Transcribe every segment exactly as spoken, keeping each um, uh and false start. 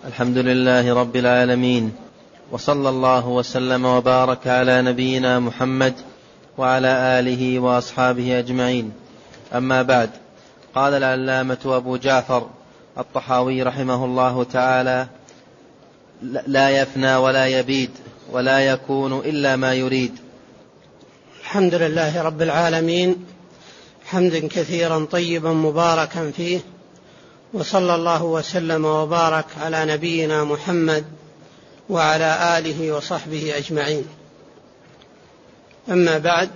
الحمد لله رب العالمين، وصلى الله وسلم وبارك على نبينا محمد وعلى آله وأصحابه أجمعين. أما بعد، قال العلامة أبو جعفر الطحاوي رحمه الله تعالى: لا يفنى ولا يبيد ولا يكون إلا ما يريد. الحمد لله رب العالمين، حمدا كثيرا طيبا مباركا فيه، وصلى الله وسلم وبارك على نبينا محمد وعلى آله وصحبه أجمعين. أما بعد،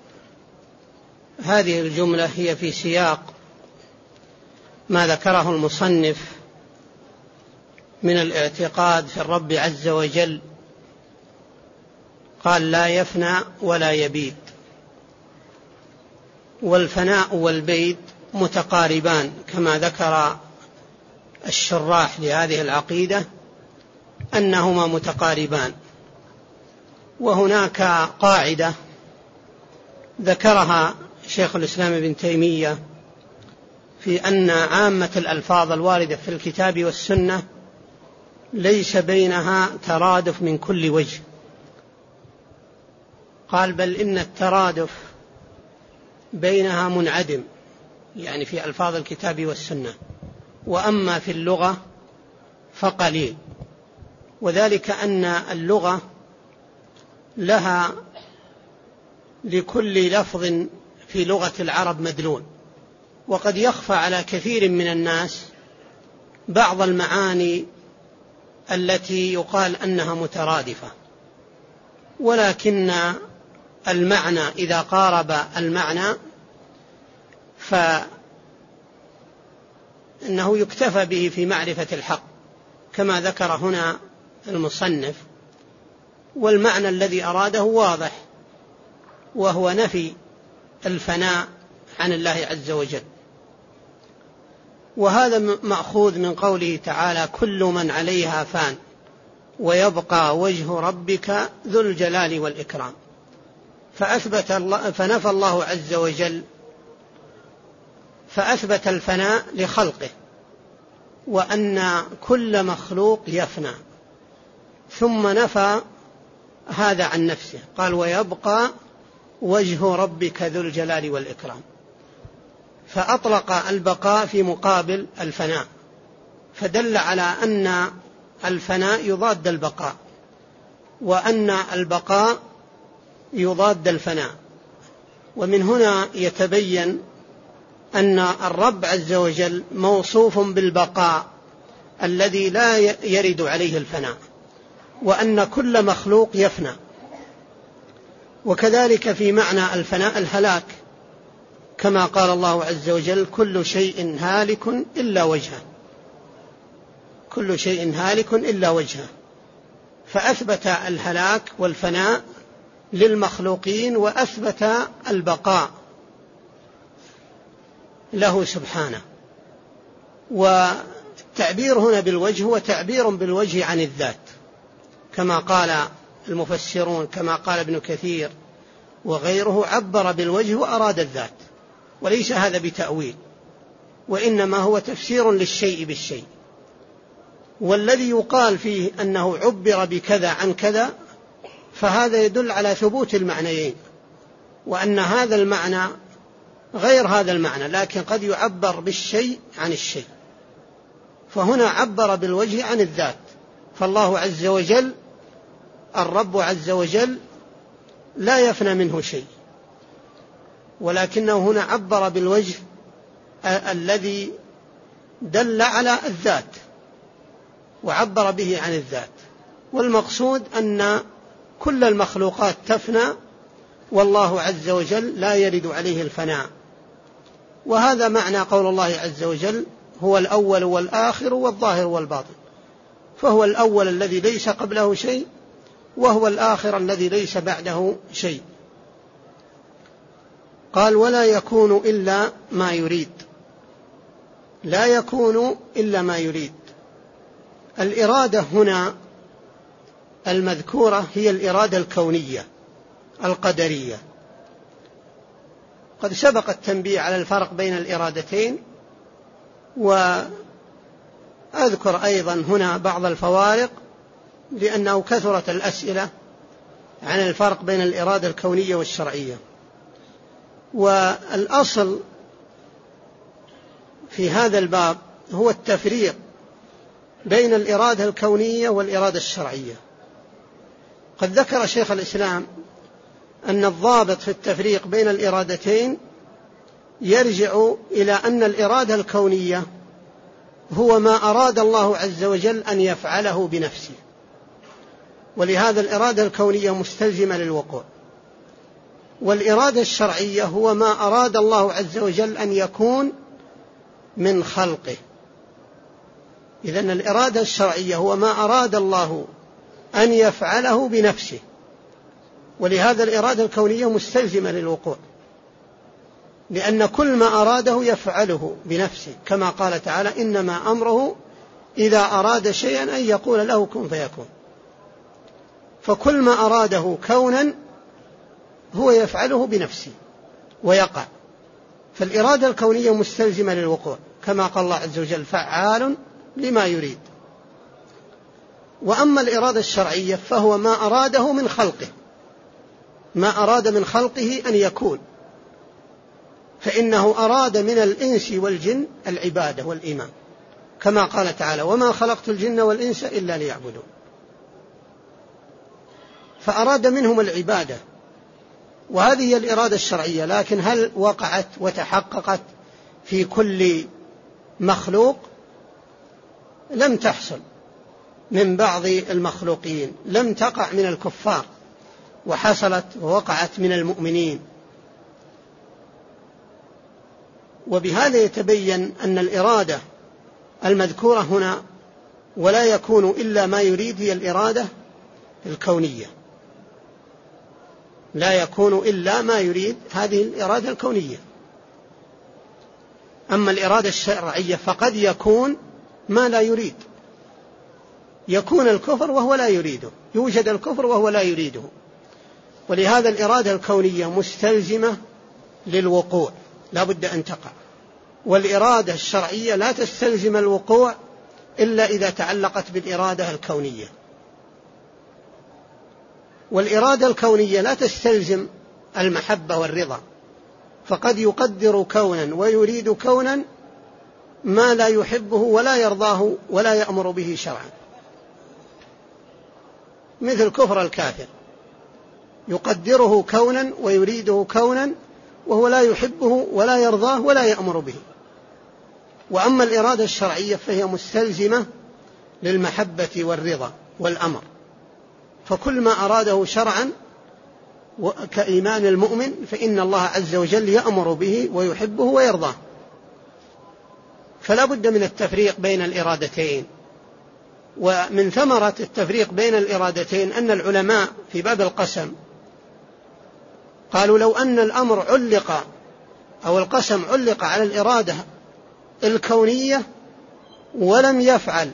هذه الجملة هي في سياق ما ذكره المصنف من الاعتقاد في الرب عز وجل. قال: لا يفنى ولا يبيد. والفناء والبيد متقاربان كما ذكر الشراح لهذه العقيدة أنهما متقاربان. وهناك قاعدة ذكرها شيخ الإسلام ابن تيمية في أن عامة الألفاظ الواردة في الكتاب والسنة ليس بينها ترادف من كل وجه. قال: بل إن الترادف بينها منعدم، يعني في ألفاظ الكتاب والسنة، وأما في اللغة فقليل. وذلك أن اللغة لها لكل لفظ في لغة العرب مدلول، وقد يخفى على كثير من الناس بعض المعاني التي يقال أنها مترادفة، ولكن المعنى إذا قارب المعنى فإنه يكتفى به في معرفة الحق كما ذكر هنا المصنف. والمعنى الذي أراده واضح، وهو نفي الفناء عن الله عز وجل. وهذا مأخوذ من قوله تعالى: كل من عليها فان ويبقى وجه ربك ذو الجلال والإكرام. فأثبت الله فنفى الله عز وجل فأثبت الفناء لخلقه، وأن كل مخلوق يفنى، ثم نفى هذا عن نفسه. قال: ويبقى وجه ربك ذو الجلال والإكرام، فأطلق البقاء في مقابل الفناء، فدل على أن الفناء يضاد البقاء، وأن البقاء يضاد الفناء. ومن هنا يتبين أن الرب عز وجل موصوف بالبقاء الذي لا يرد عليه الفناء، وأن كل مخلوق يفنى. وكذلك في معنى الفناء الهلاك، كما قال الله عز وجل: كل شيء هالك إلا وجهه، كل شيء هالك إلا وجهه. فأثبت الهلاك والفناء للمخلوقين، وأثبت البقاء له سبحانه. والتعبير هنا بالوجه هو تعبير بالوجه عن الذات، كما قال المفسرون، كما قال ابن كثير وغيره: عبر بالوجه وأراد الذات، وليس هذا بتأويل، وإنما هو تفسير للشيء بالشيء. والذي يقال فيه أنه عبر بكذا عن كذا، فهذا يدل على ثبوت المعنيين، وأن هذا المعنى غير هذا المعنى، لكن قد يعبر بالشيء عن الشيء. فهنا عبر بالوجه عن الذات، فالله عز وجل الرب عز وجل لا يفنى منه شيء، ولكنه هنا عبر بالوجه الذي دل على الذات، وعبر به عن الذات. والمقصود أن كل المخلوقات تفنى، والله عز وجل لا يرد عليه الفناء. وهذا معنى قول الله عز وجل: هو الأول والآخر والظاهر والباطن. فهو الأول الذي ليس قبله شيء، وهو الآخر الذي ليس بعده شيء. قال: ولا يكون إلا ما يريد. لا يكون إلا ما يريد. الإرادة هنا المذكورة هي الإرادة الكونية القدرية. قد سبق التنبيه على الفرق بين الإرادتين، أذكر أيضا هنا بعض الفوارق لأنه كثرت الأسئلة عن الفرق بين الإرادة الكونية والشرعية. والأصل في هذا الباب هو التفريق بين الإرادة الكونية والإرادة الشرعية. قد ذكر شيخ الإسلام أن الضابط في التفريق بين الإرادتين يرجع إلى أن الإرادة الكونية هو ما أراد الله عز وجل أن يفعله بنفسه، ولهذا الإرادة الكونية مستلزمة للوقوع. والإرادة الشرعية هو ما أراد الله عز وجل أن يكون من خلقه. إذن الإرادة الشرعية هو ما أراد الله أن يفعله بنفسه، ولهذا الإرادة الكونية مستلزمة للوقوع، لأن كل ما أراده يفعله بنفسه، كما قال تعالى: إنما أمره إذا أراد شيئا أن يقول له كن فيكون. فكل ما أراده كونا هو يفعله بنفسه ويقع. فالإرادة الكونية مستلزمة للوقوع، كما قال الله عز وجل: فعال لما يريد. وأما الإرادة الشرعية فهو ما أراده من خلقه، ما أراد من خلقه أن يكون، فإنه أراد من الإنس والجن العبادة والإيمان، كما قال تعالى: وما خلقت الجن والإنس إلا ليعبدون. فأراد منهم العبادة، وهذه هي الإرادة الشرعية. لكن هل وقعت وتحققت في كل مخلوق؟ لم تحصل من بعض المخلوقين، لم تقع من الكفار، وحصلت ووقعت من المؤمنين. وبهذا يتبين أن الإرادة المذكورة هنا ولا يكون إلا ما يريد هي الإرادة الكونية، لا يكون إلا ما يريد هذه الإرادة الكونية. أما الإرادة الشرعية فقد يكون ما لا يريد، يكون الكفر وهو لا يريده، يوجد الكفر وهو لا يريده. ولهذا الإرادة الكونية مستلزمة للوقوع، لا بد أن تقع. والإرادة الشرعية لا تستلزم الوقوع إلا إذا تعلقت بالإرادة الكونية. والإرادة الكونية لا تستلزم المحبة والرضا، فقد يقدر كونا ويريد كونا ما لا يحبه ولا يرضاه ولا يأمر به شرعا، مثل كفر الكافر، يقدره كونا ويريده كونا وهو لا يحبه ولا يرضاه ولا يأمر به. وأما الإرادة الشرعية فهي مستلزمة للمحبة والرضا والأمر، فكل ما أراده شرعا كإيمان المؤمن فإن الله عز وجل يأمر به ويحبه ويرضاه. فلا بد من التفريق بين الإرادتين. ومن ثمرة التفريق بين الإرادتين أن العلماء في باب القسم قالوا: لو أن الأمر علق أو القسم علق على الإرادة الكونية ولم يفعل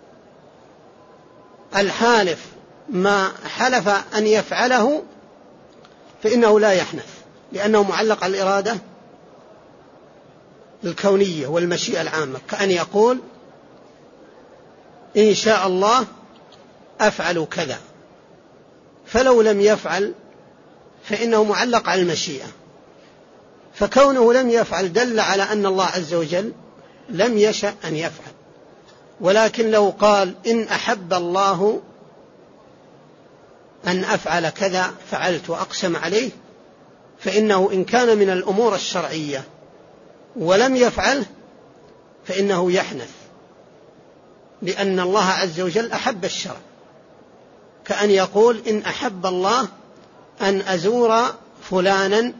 الحالف ما حلف أن يفعله فإنه لا يحنث، لأنه معلق على الإرادة الكونية والمشيئة العامة، كأن يقول: إن شاء الله أفعل كذا، فلو لم يفعل فإنه معلق على المشيئة. فكونه لم يفعل دل على أن الله عز وجل لم يشأ أن يفعل. ولكن لو قال: إن أحب الله أن أفعل كذا فعلت وأقسم عليه، فإنه إن كان من الأمور الشرعية ولم يفعله فإنه يحنث، لأن الله عز وجل أحب الشرع، كأن يقول: إن أحب الله أن أزور فلانا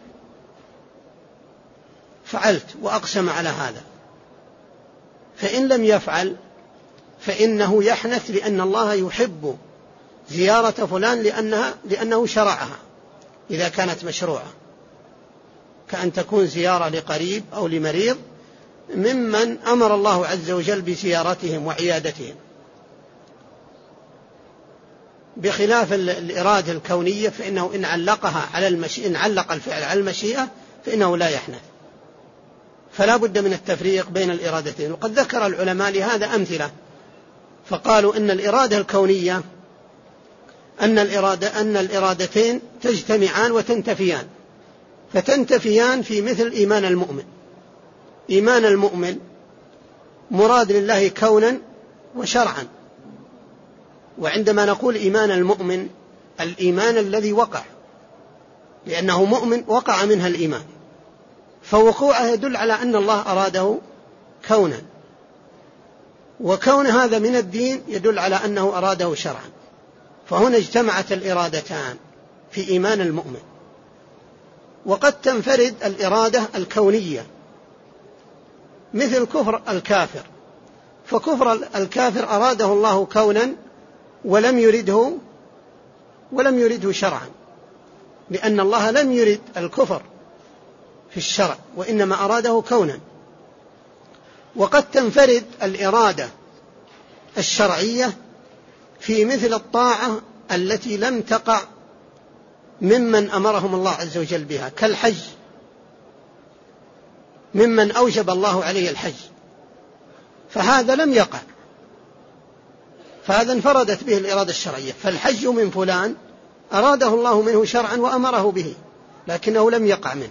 فعلت وأقسم على هذا، فإن لم يفعل فإنه يحنث، لأن الله يحب زيارة فلان لأنها لأنه شرعها إذا كانت مشروعة، كأن تكون زيارة لقريب أو لمريض ممن أمر الله عز وجل بزيارتهم وعيادتهم، بخلاف الإرادة الكونية فإنه إن علقها على المشيئة، إن علق الفعل على المشيئة فإنه لا يحنث. فلا بد من التفريق بين الإرادتين. وقد ذكر العلماء لهذا أمثلة، فقالوا إن الإرادة الكونية أن الإرادة أن الإرادتين تجتمعان وتنتفيان، فتنتفيان في مثل إيمان المؤمن. إيمان المؤمن مراد لله كونا وشرعا، وعندما نقول إيمان المؤمن الإيمان الذي وقع، لأنه مؤمن وقع منها الإيمان، فوقوعه يدل على أن الله أراده كونا، وكون هذا من الدين يدل على أنه أراده شرعا. فهنا اجتمعت الإرادتان في إيمان المؤمن. وقد تنفرد الإرادة الكونية مثل كفر الكافر، فكفر الكافر أراده الله كونا ولم يرده ولم يرده شرعا، لأن الله لم يرد الكفر في الشرع وإنما أراده كونا. وقد تنفرد الإرادة الشرعية في مثل الطاعة التي لم تقع ممن أمرهم الله عز وجل بها، كالحج، ممن أوجب الله عليه الحج، فهذا لم يقع، فهذا انفردت به الإرادة الشرعية. فالحج من فلان أراده الله منه شرعا وأمره به، لكنه لم يقع منه،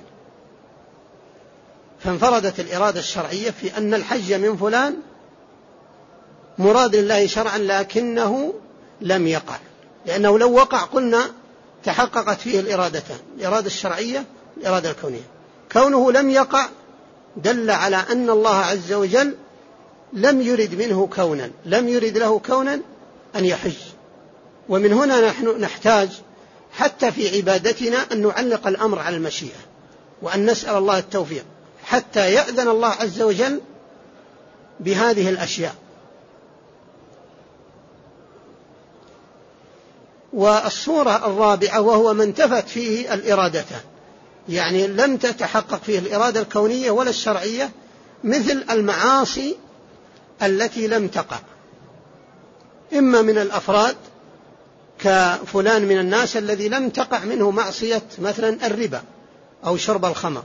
فانفردت الإرادة الشرعية في أن الحج من فلان مراد لله شرعا لكنه لم يقع، لأنه لو وقع قلنا تحققت فيه الإرادتان، الإرادة الشرعية والإرادة الكونية. كونه لم يقع دل على أن الله عز وجل لم يرد منه كونا، لم يرد له كونا أن يحج. ومن هنا نحن نحتاج حتى في عبادتنا أن نعلق الأمر على المشيئة، وأن نسأل الله التوفيق حتى يأذن الله عز وجل بهذه الأشياء. والصورة الرابعة وهو من انتفت فيه الإرادتان، يعني لم تتحقق فيه الإرادة الكونية ولا الشرعية، مثل المعاصي التي لم تقع، إما من الأفراد كفلان من الناس الذي لم تقع منه معصية مثلا الربا أو شرب الخمر،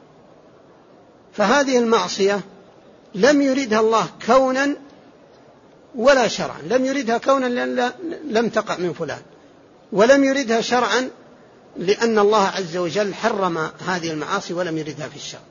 فهذه المعصية لم يردها الله كونا ولا شرعا، لم يردها كونا لأن لم تقع من فلان، ولم يردها شرعا لأن الله عز وجل حرم هذه المعاصي ولم يردها في الشرع.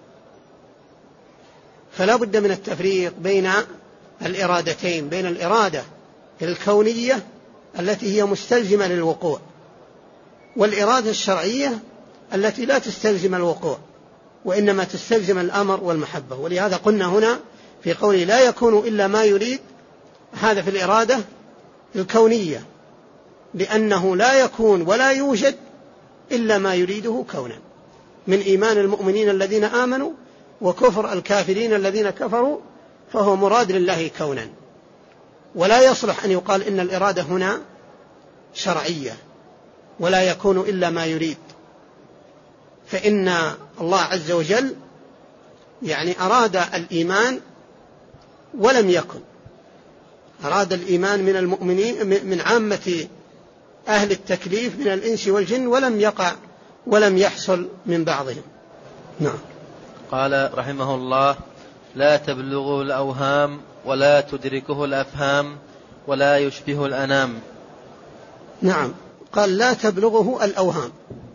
فلا بد من التفريق بين الإرادتين، بين الإرادة الكونية التي هي مستلزمة للوقوع، والإرادة الشرعية التي لا تستلزم الوقوع وإنما تستلزم الأمر والمحبة. ولهذا قلنا هنا في قوله لا يكون إلا ما يريد، هذا في الإرادة الكونية، لأنه لا يكون ولا يوجد إلا ما يريده كونا، من إيمان المؤمنين الذين آمنوا وكفر الكافرين الذين كفروا، فهو مراد لله كونا. ولا يصلح أن يقال إن الإرادة هنا شرعية ولا يكون إلا ما يريد، فإن الله عز وجل يعني أراد الإيمان ولم يكن، أراد الإيمان من المؤمنين من عامة أهل التكليف من الإنس والجن ولم يقع ولم يحصل من بعضهم. نعم. قال رحمه الله: لا تبلغه الأوهام ولا تدركه الأفهام ولا يشبه الأنام. نعم، قال لا تبلغه الأوهام.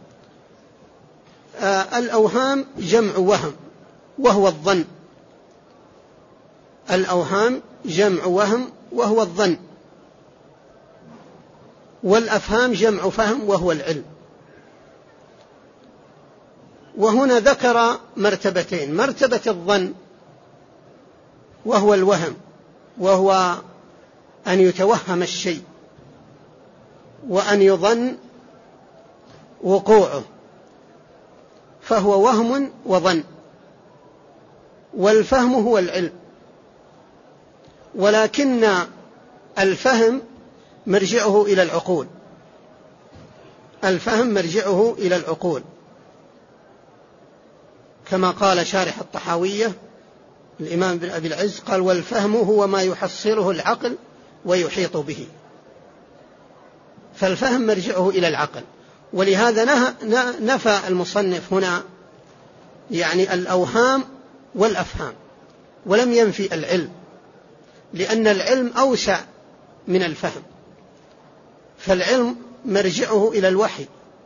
آه الأوهام جمع وهم وهو الظن، الأوهام جمع وهم وهو الظن، والأفهام جمع فهم وهو العلم. وهنا ذكر مرتبتين: مرتبة الظن وهو الوهم، وهو أن يتوهم الشيء وأن يظن وقوعه، فهو وهم وظن. والفهم هو العلم، ولكن الفهم مرجعه إلى العقول، الفهم مرجعه إلى العقول، كما قال شارح الطحاوية الإمام بن أبي العز، قال: والفهم هو ما يحصله العقل ويحيط به. فالفهم مرجعه إلى العقل، ولهذا نفى المصنف هنا يعني الأوهام والأفهام، ولم ينفي العلم، لأن العلم أوسع من الفهم، فالعلم مرجعه إلى الوحي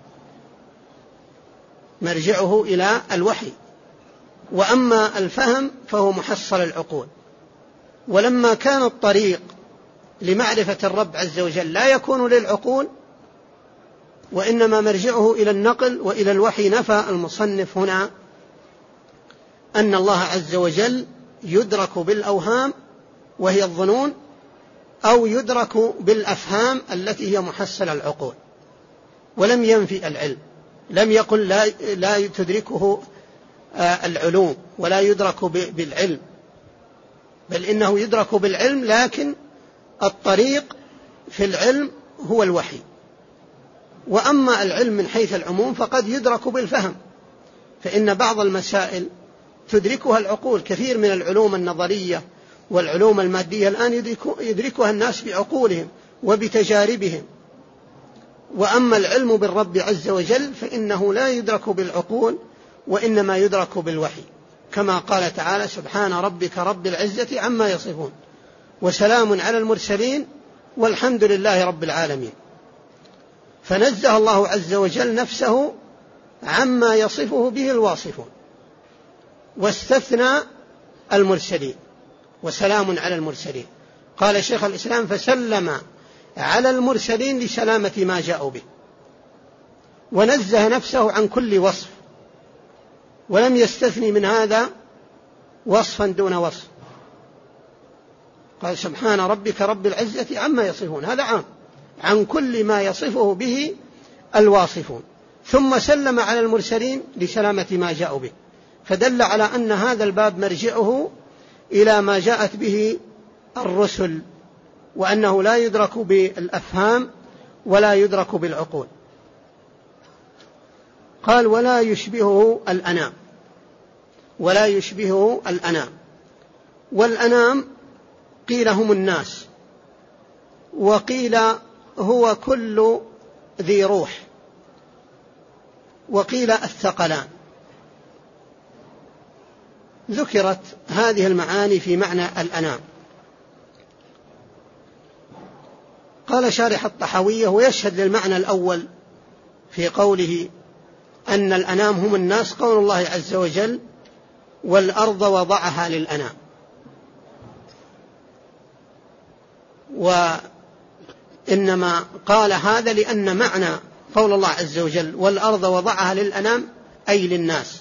مرجعه إلى الوحي وأما الفهم فهو محصل العقول. ولما كان الطريق لمعرفة الرب عز وجل لا يكون للعقول وإنما مرجعه إلى النقل وإلى الوحي، نفى المصنف هنا أن الله عز وجل يدرك بالأوهام وهي الظنون أو يدرك بالأفهام التي هي محصل العقول، ولم ينفي العلم، لم يقل لا, لا تدركه العلوم ولا يدرك بالعلم، بل إنه يدرك بالعلم، لكن الطريق في العلم هو الوحي. وأما العلم من حيث العموم فقد يدرك بالفهم، فإن بعض المسائل تدركها العقول، كثير من العلوم النظرية والعلوم المادية الآن يدركها الناس بعقولهم وبتجاربهم. وأما العلم بالرب عز وجل فإنه لا يدرك بالعقول وإنما يدرك بالوحي، كما قال تعالى: سبحان ربك رب العزة عما يصفون وسلام على المرسلين والحمد لله رب العالمين. فنزه الله عز وجل نفسه عما يصفه به الواصفون، واستثنى المرسلين، وسلام على المرسلين. قال شيخ الإسلام: فسلم على المرسلين لسلامة ما جاءوا به، ونزه نفسه عن كل وصف، ولم يستثني من هذا وصفا دون وصف. قال: سبحان ربك رب العزة عما يصفون، هذا عام عن كل ما يصفه به الواصفون. ثم سلم على المرسلين لسلامة ما جاءوا به، فدل على أن هذا الباب مرجعه إلى ما جاءت به الرسل، وأنه لا يدرك بالأفهام ولا يدرك بالعقول. قال: ولا يشبهه الأنام، ولا يشبهه الأنام. والأنام قيل هم الناس، وقيل هو كل ذي روح، وقيل الثقلان. ذكرت هذه المعاني في معنى الأنام. قال شارح الطحاوية: ويشهد للمعنى الأول في قوله أن الأنام هم الناس قول الله عز وجل: والأرض وضعها للأنام. وإنما قال هذا لأن معنى قول الله عز وجل والأرض وضعها للأنام أي للناس،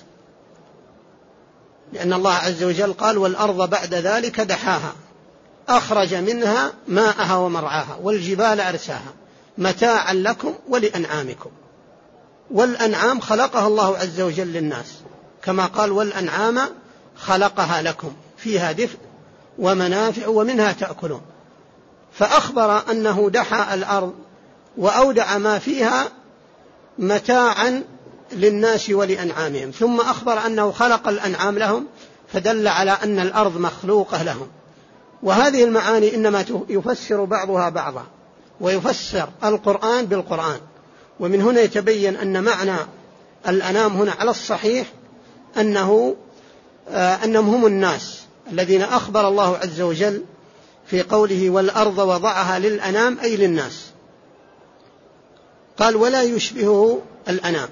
لأن الله عز وجل قال: والأرض بعد ذلك دحاها أخرج منها ماءها ومرعاها والجبال أرساها متاعا لكم ولأنعامكم. والأنعام خلقها الله عز وجل للناس، كما قال: والأنعام خلقها لكم فيها دفء ومنافع ومنها تأكلون. فأخبر أنه دحى الأرض وأودع ما فيها متاعا للناس ولأنعامهم، ثم أخبر أنه خلق الأنعام لهم، فدل على أن الأرض مخلوقة لهم. وهذه المعاني إنما يفسر بعضها بعضا، ويفسر القرآن بالقرآن. ومن هنا يتبين أن معنى الأنام هنا على الصحيح أنه آه أنهم هم الناس الذين أخبر الله عز وجل في قوله: والأرض وضعها للأنام أي للناس. قال: ولا يشبهه الأنام،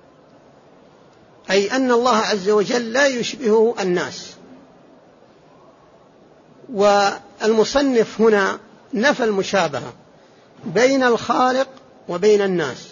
أي أن الله عز وجل لا يشبهه الناس. والمصنف هنا نفى المشابهة بين الخالق وبين الناس،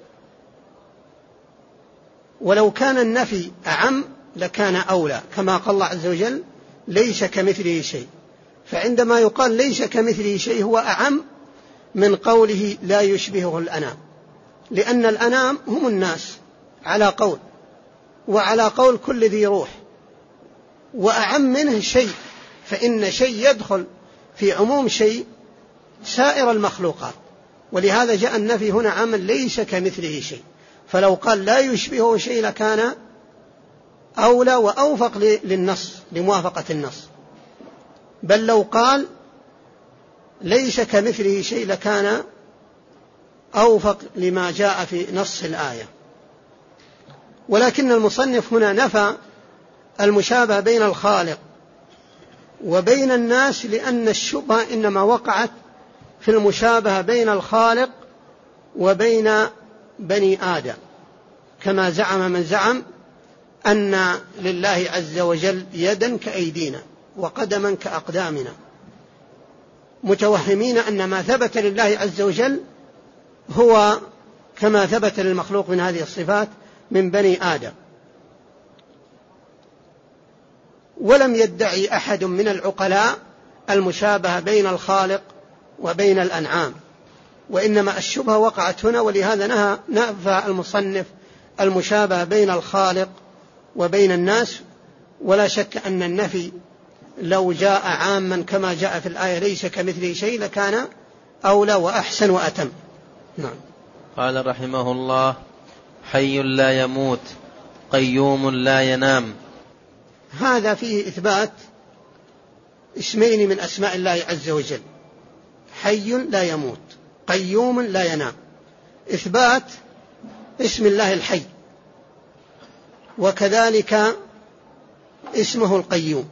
ولو كان النفي أعم لكان أولى، كما قال الله عز وجل: ليس كمثله شيء. فعندما يقال ليس كمثله شيء هو أعم من قوله لا يشبهه الأنام، لأن الأنام هم الناس على قول، وعلى قول كل ذي روح، وأعم منه شيء، فإن شيء يدخل في عموم شيء سائر المخلوقات. ولهذا جاء النفي هنا عاما ليس كمثله شيء. فلو قال لا يشبهه شيء لكان أولى وأوفق للنص، لموافقة النص. بل لو قال ليس كمثله شيء لكان أوفق لما جاء في نص الآية. ولكن المصنف هنا نفى المشابهة بين الخالق وبين الناس، لأن الشبهة إنما وقعت في المشابهة بين الخالق وبين بني آدم، كما زعم من زعم أن لله عز وجل يدا كأيدينا وقدما كأقدامنا، متوهمين أن ما ثبت لله عز وجل هو كما ثبت للمخلوق من هذه الصفات من بني آدم. ولم يدعي أحد من العقلاء المشابهة بين الخالق وبين الأنعام، وإنما الشبهة وقعت هنا، ولهذا نهى نفى المصنف المشابهة بين الخالق وبين الناس. ولا شك أن النفي لو جاء عاما كما جاء في الآية ليس كمثله شيء لكان أولى وأحسن وأتم. نعم. قال رحمه الله: حي لا يموت قيوم لا ينام. هذا فيه إثبات اسمين من أسماء الله عز وجل: حي لا يموت، قيوم لا ينام. إثبات اسم الله الحي، وكذلك اسمه القيوم.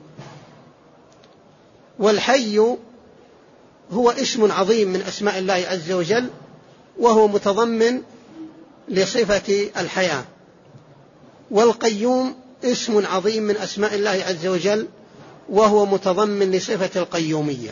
والحي هو اسم عظيم من أسماء الله عز وجل، وهو متضمن لصفة الحياة. والقيوم اسم عظيم من أسماء الله عز وجل، وهو متضمن لصفة القيومية.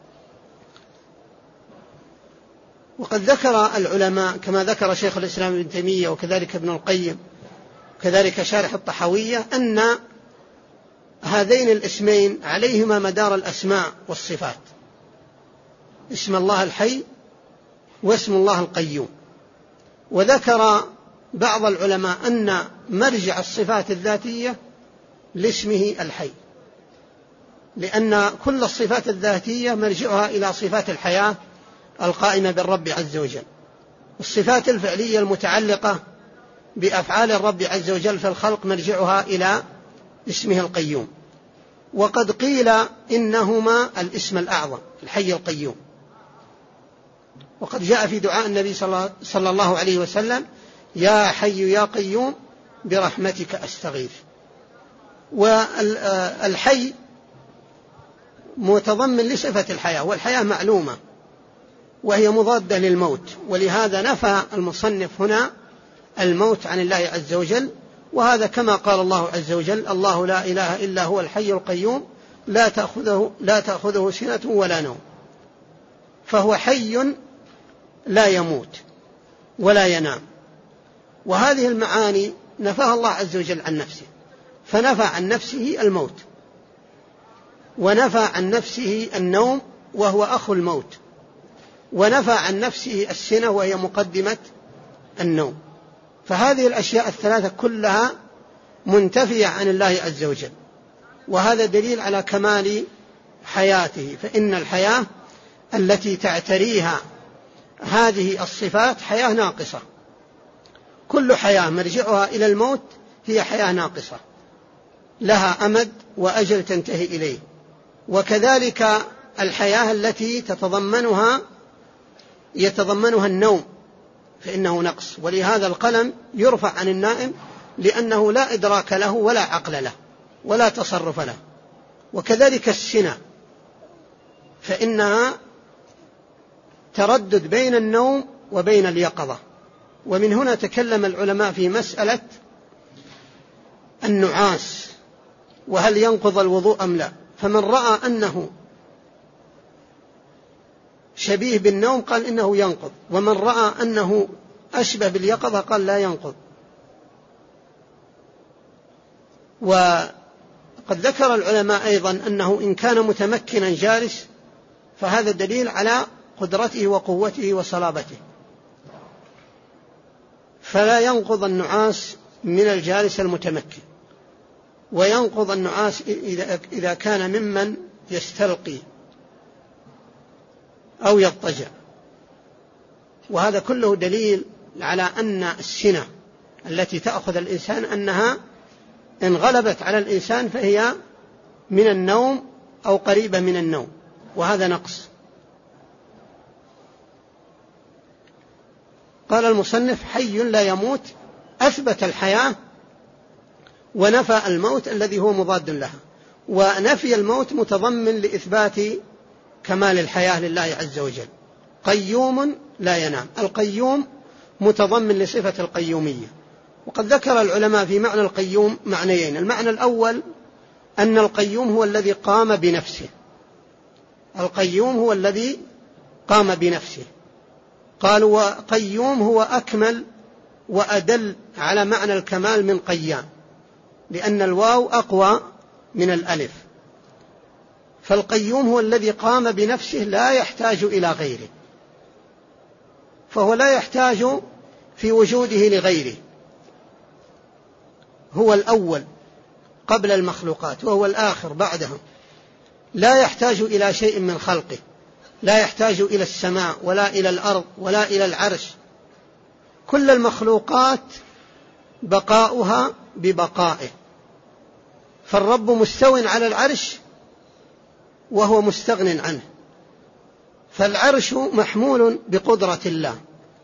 وقد ذكر العلماء كما ذكر شيخ الإسلام ابن تيمية وكذلك ابن القيم وكذلك شارح الطحاوية أن هذين الاسمين عليهما مدار الأسماء والصفات: اسم الله الحي واسم الله القيوم. وذكر بعض العلماء أن مرجع الصفات الذاتية لاسمه الحي، لأن كل الصفات الذاتية مرجعها إلى صفات الحياة القائمة بالرب عز وجل. والصفات الفعلية المتعلقة بأفعال الرب عز وجل في الخلق مرجعها إلى اسمه القيوم. وقد قيل إنهما الاسم الأعظم الحي القيوم. وقد جاء في دعاء النبي صلى الله عليه وسلم: يا حي يا قيوم برحمتك أستغيث. والحي متضمن لصفة الحياة، والحياة معلومة وهي مضادة للموت، ولهذا نفى المصنف هنا الموت عن الله عز وجل. وهذا كما قال الله عز وجل: الله لا إله إلا هو الحي القيوم لا تأخذه, لا تأخذه سنة ولا نوم. فهو حي لا يموت ولا ينام. وهذه المعاني نفاها الله عز وجل عن نفسه، فنفى عن نفسه الموت، ونفى عن نفسه النوم وهو أخو الموت، ونفى عن نفسه السنة وهي مقدمة النوم. فهذه الأشياء الثلاثة كلها منتفية عن الله عز وجل، وهذا دليل على كمال حياته. فإن الحياة التي تعتريها هذه الصفات حياة ناقصة. كل حياة مرجعها إلى الموت هي حياة ناقصة، لها أمد وأجل تنتهي إليه. وكذلك الحياة التي تتضمنها يتضمنها النوم فإنه نقص، ولهذا القلم يرفع عن النائم لأنه لا إدراك له ولا عقل له ولا تصرف له. وكذلك السنة فإنها تردد بين النوم وبين اليقظة. ومن هنا تكلم العلماء في مسألة النعاس وهل ينقض الوضوء أم لا. فمن رأى أنه شبيه بالنوم قال إنه ينقض، ومن رأى أنه أشبه باليقظة قال لا ينقض. وقد ذكر العلماء أيضا أنه إن كان متمكنا جالس فهذا دليل على قدرته وقوته وصلابته، فلا ينقض النعاس من الجالس المتمكن، وينقض النعاس إذا كان ممن يستلقي أو يضطجع. وهذا كله دليل على أن السنة التي تأخذ الإنسان أنها إن غلبت على الإنسان فهي من النوم أو قريبة من النوم، وهذا نقص. قال المصنف: حي لا يموت، أثبت الحياة ونفى الموت الذي هو مضاد لها. ونفي الموت متضمن لإثبات كمال الحياة لله عز وجل. قيوم لا ينام، القيوم متضمن لصفة القيومية. وقد ذكر العلماء في معنى القيوم معنيين. المعنى الأول أن القيوم هو الذي قام بنفسه، القيوم هو الذي قام بنفسه. قالوا وقيوم هو أكمل وأدل على معنى الكمال من قيام، لأن الواو أقوى من الألف. فالقيوم هو الذي قام بنفسه لا يحتاج إلى غيره، فهو لا يحتاج في وجوده لغيره، هو الأول قبل المخلوقات وهو الآخر بعدهم، لا يحتاج إلى شيء من خلقه، لا يحتاج إلى السماء ولا إلى الأرض ولا إلى العرش. كل المخلوقات بقاؤها ببقائه، فالرب مستو على العرش وهو مستغن عنه، فالعرش محمول بقدرة الله.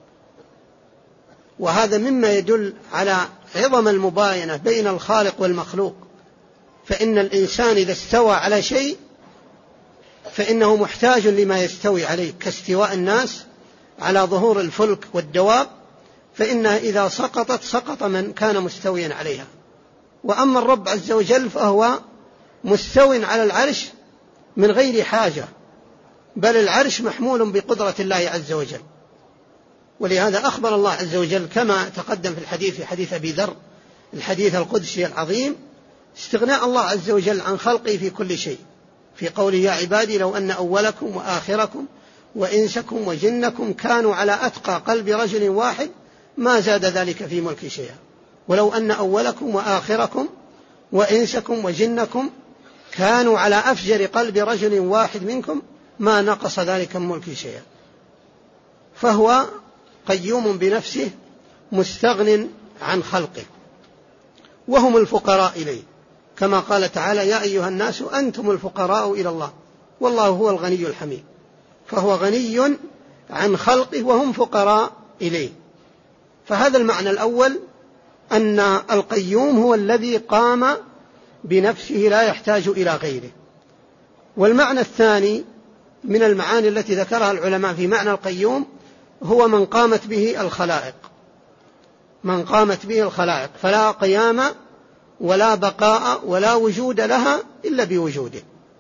وهذا مما يدل على عظم المباينة بين الخالق والمخلوق. فإن الإنسان إذا استوى على شيء فإنه محتاج لما يستوي عليه، كاستواء الناس على ظهور الفلك والدواب، فإنها إذا سقطت سقط من كان مستويا عليها. وأما الرب عز وجل فهو مستو على العرش من غير حاجة، بل العرش محمول بقدرة الله عز وجل. ولهذا أخبر الله عز وجل كما تقدم في الحديث، في حديث أبي ذر الحديث القدسي العظيم، استغناء الله عز وجل عن خلقه في كل شيء، في قوله يا عبادي لو أن أولكم وآخركم وإنسكم وجنكم كانوا على أتقى قلب رجل واحد ما زاد ذلك في ملك شيئا، ولو أن أولكم وآخركم وإنسكم وجنكم كانوا على أفجر قلب رجل واحد منكم ما نقص ذلك من ملك شيئا. فهو قيوم بنفسه مستغن عن خلقه، وهم الفقراء إليه، كما قال تعالى يا أيها الناس أنتم الفقراء إلى الله والله هو الغني الحميد. فهو غني عن خلقه وهم فقراء إليه. فهذا المعنى الأول، أن القيوم هو الذي قام بنفسه لا يحتاج إلى غيره. والمعنى الثاني من المعاني التي ذكرها العلماء في معنى القيوم هو من قامت به الخلائق، من قامت به الخلائق، فلا قيام ولا بقاء ولا وجود لها إلا بوجوده.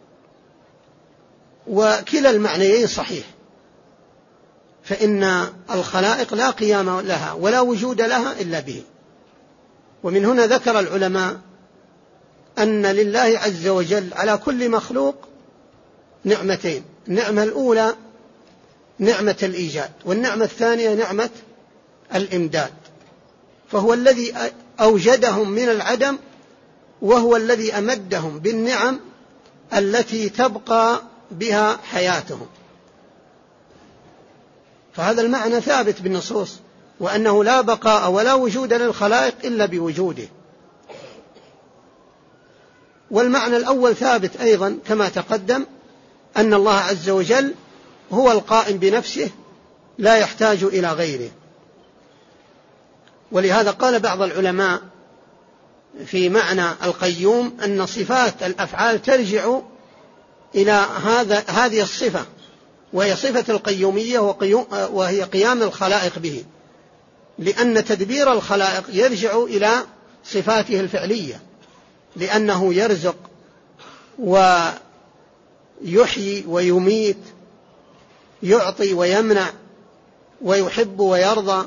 وكلا المعنيين صحيح، فإن الخلائق لا قيام لها ولا وجود لها إلا به. ومن هنا ذكر العلماء أن لله عز وجل على كل مخلوق نعمتين، النعمة الأولى نعمة الإيجاد، والنعمة الثانية نعمة الإمداد. فهو الذي أوجدهم من العدم، وهو الذي أمدهم بالنعم التي تبقى بها حياتهم. فهذا المعنى ثابت بالنصوص، وأنه لا بقاء ولا وجود للخلائق إلا بوجوده. والمعنى الأول ثابت أيضا كما تقدم، أن الله عز وجل هو القائم بنفسه لا يحتاج إلى غيره. ولهذا قال بعض العلماء في معنى القيوم أن صفات الأفعال ترجع إلى هذا هذه الصفة، وهي صفة القيومية، وهي قيام الخلائق به، لأن تدبير الخلائق يرجع إلى صفاته الفعلية، لأنه يرزق ويحيي ويميت، يعطي ويمنع، ويحب ويرضى.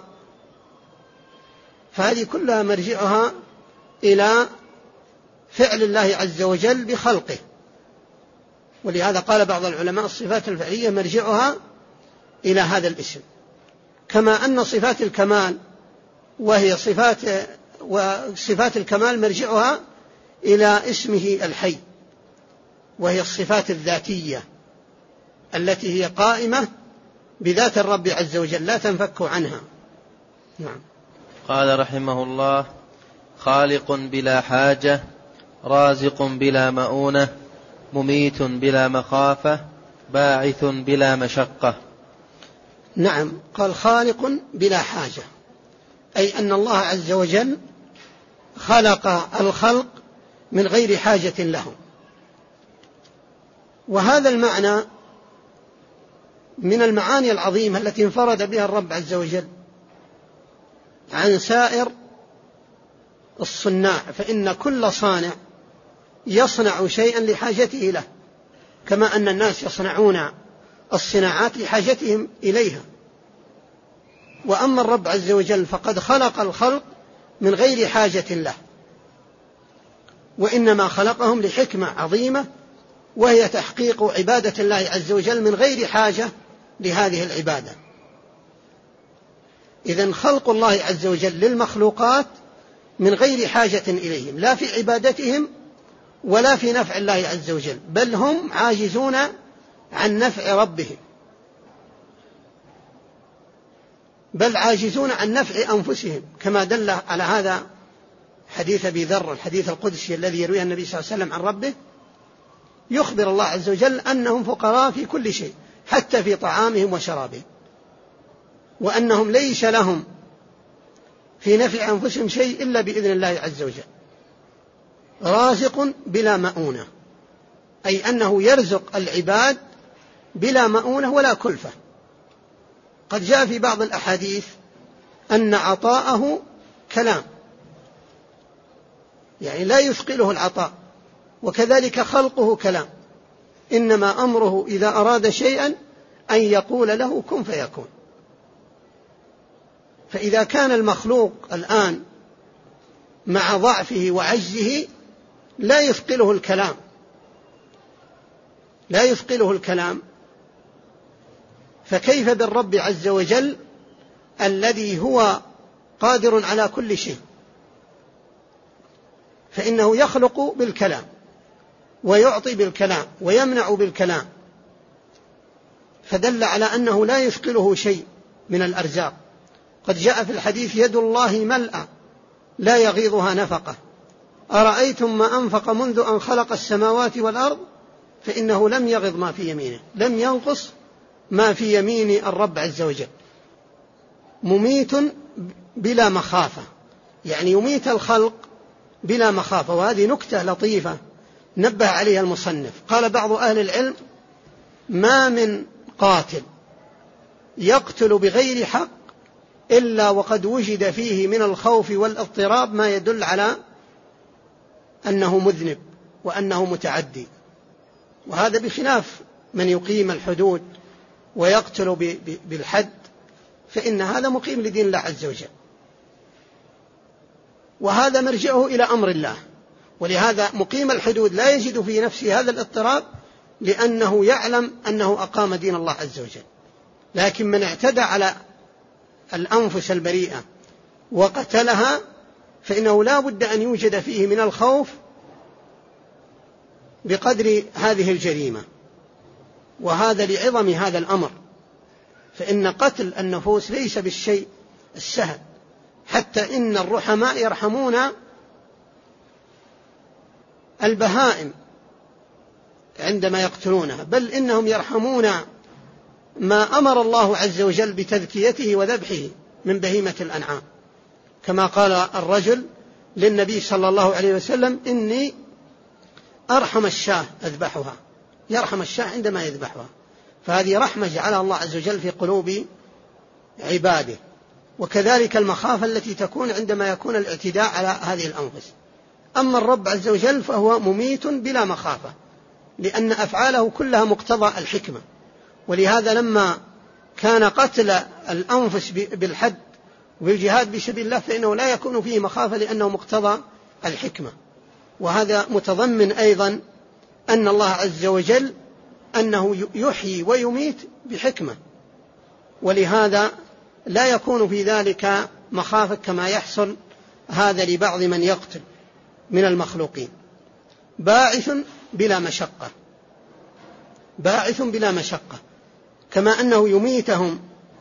فهذه كلها مرجعها إلى فعل الله عز وجل بخلقه. ولهذا قال بعض العلماء الصفات الفعلية مرجعها إلى هذا الاسم، كما أن صفات الكمال وهي صفات وصفات الكمال مرجعها إلى اسمه الحي، وهي الصفات الذاتية التي هي قائمة بذات الرب عز وجل لا تنفك عنها. نعم. قال رحمه الله: خالق بلا حاجة، رازق بلا مؤونة، مميت بلا مخافة، باعث بلا مشقة. نعم، قال خالق بلا حاجة، أي أن الله عز وجل خلق الخلق من غير حاجة لهم. وهذا المعنى من المعاني العظيمة التي انفرد بها الرب عز وجل عن سائر الصناع، فإن كل صانع يصنع شيئا لحاجته له، كما أن الناس يصنعون الصناعات لحاجتهم إليها. وأما الرب عز وجل فقد خلق الخلق من غير حاجة له، وإنما خلقهم لحكمة عظيمة، وهي تحقيق عبادة الله عز وجل من غير حاجة لهذه العبادة. إذن خلق الله عز وجل للمخلوقات من غير حاجة إليهم، لا في عبادتهم ولا في نفع الله عز وجل، بل هم عاجزون عن نفع ربهم، بل عاجزون عن نفع أنفسهم، كما دل على هذا حديث أبي ذر الحديث القدسي الذي يرويه النبي صلى الله عليه وسلم عن ربه، يخبر الله عز وجل أنهم فقراء في كل شيء حتى في طعامهم وشرابهم، وأنهم ليس لهم في نفع أنفسهم شيء إلا بإذن الله عز وجل، رازق بلا مؤونة، أي أنه يرزق العباد بلا مؤونة ولا كلفة. قد جاء في بعض الأحاديث أن عطاءه كلام، يعني لا يثقله العطاء، وكذلك خلقه كلام، إنما أمره إذا أراد شيئا أن يقول له كن فيكون. فإذا كان المخلوق الآن مع ضعفه وعجزه لا يثقله الكلام لا يثقله الكلام فكيف بالرب عز وجل الذي هو قادر على كل شيء؟ فإنه يخلق بالكلام ويعطي بالكلام ويمنع بالكلام، فدل على أنه لا يثقله شيء من الأرزاق. قد جاء في الحديث يد الله ملأى لا يغيضها نفقة، أرأيتم ما أنفق منذ أن خلق السماوات والأرض فإنه لم يغض ما في يمينه، لم ينقص ما في يمين الرب عز وجل. مميت بلا مخافة، يعني يميت الخلق بلا مخافة. وهذه نكتة لطيفة نبه عليها المصنف. قال بعض أهل العلم ما من قاتل يقتل بغير حق إلا وقد وجد فيه من الخوف والاضطراب ما يدل على أنه مذنب وأنه متعدي، وهذا بخلاف من يقيم الحدود ويقتل بالحد، فإن هذا مقيم لدين الله عز وجل، وهذا مرجعه إلى أمر الله. ولهذا مقيم الحدود لا يجد في نفسه هذا الاضطراب، لأنه يعلم أنه أقام دين الله عز وجل. لكن من اعتدى على الأنفس البريئة وقتلها فإنه لا بد أن يوجد فيه من الخوف بقدر هذه الجريمة، وهذا لعظم هذا الأمر. فإن قتل النفوس ليس بالشيء السهل، حتى إن الرحماء يرحمون البهائم عندما يقتلونها، بل إنهم يرحمون ما أمر الله عز وجل بتذكيته وذبحه من بهيمة الأنعام، كما قال الرجل للنبي صلى الله عليه وسلم إني أرحم الشاة أذبحها، يرحم الشاة عندما يذبحها. فهذه رحمة جعلها الله عز وجل في قلوب عباده. وكذلك المخافة التي تكون عندما يكون الاعتداء على هذه الأنفس. أما الرب عز وجل فهو مميت بلا مخافة، لأن أفعاله كلها مقتضى الحكمة. ولهذا لما كان قتل الأنفس بالحد والجهاد بسبيل الله فإنه لا يكون فيه مخافة، لأنه مقتضى الحكمة. وهذا متضمن أيضا أن الله عز وجل أنه يحيي ويميت بحكمة، ولهذا لا يكون في ذلك مخافة كما يحصل هذا لبعض من يقتل من المخلوقين. باعث بلا مشقة، باعث بلا مشقة، كما أنه يميتهم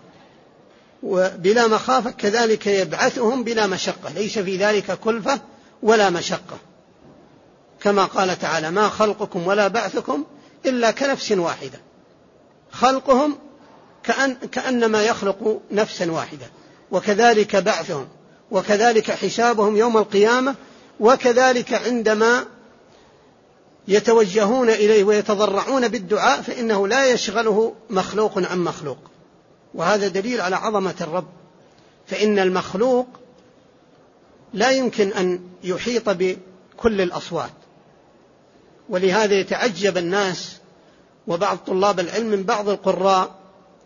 بلا مخافة كذلك يبعثهم بلا مشقة، ليس في ذلك كلفة ولا مشقة، كما قال تعالى ما خلقكم ولا بعثكم إلا كنفس واحدة. خلقهم كأن كأنما يخلق نفسا واحدة، وكذلك بعثهم، وكذلك حسابهم يوم القيامة وكذلك عندما يتوجهون إليه ويتضرعون بالدعاء فإنه لا يشغله مخلوق عن مخلوق، وهذا دليل على عظمة الرب، فإن المخلوق لا يمكن أن يحيط بكل الأصوات. ولهذا يتعجب الناس وبعض طلاب العلم من بعض القراء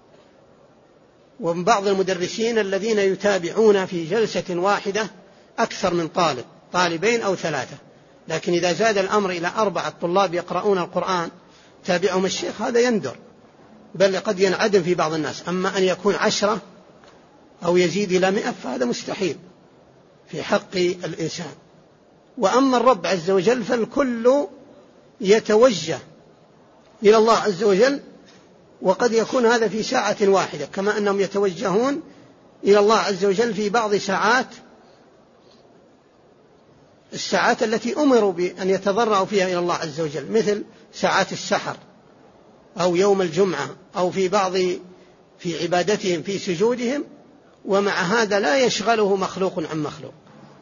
ومن بعض المدرسين الذين يتابعون في جلسة واحدة أكثر من طالب، طالبين أو ثلاثة، لكن إذا زاد الأمر إلى أربعة طلاب يقرؤون القرآن تابعهم الشيخ هذا يندر، بل قد ينعدم في بعض الناس. أما أن يكون عشرة أو يزيد إلى مئة فهذا مستحيل في حق الإنسان. وأما الرب عز وجل فالكل يتوجه إلى الله عز وجل، وقد يكون هذا في ساعة واحدة، كما أنهم يتوجهون إلى الله عز وجل في بعض ساعات الساعات التي أمروا بأن يتضرعوا فيها إلى الله عز وجل، مثل ساعات السحر أو يوم الجمعة أو في بعض في عبادتهم في سجودهم، ومع هذا لا يشغله مخلوق عن مخلوق،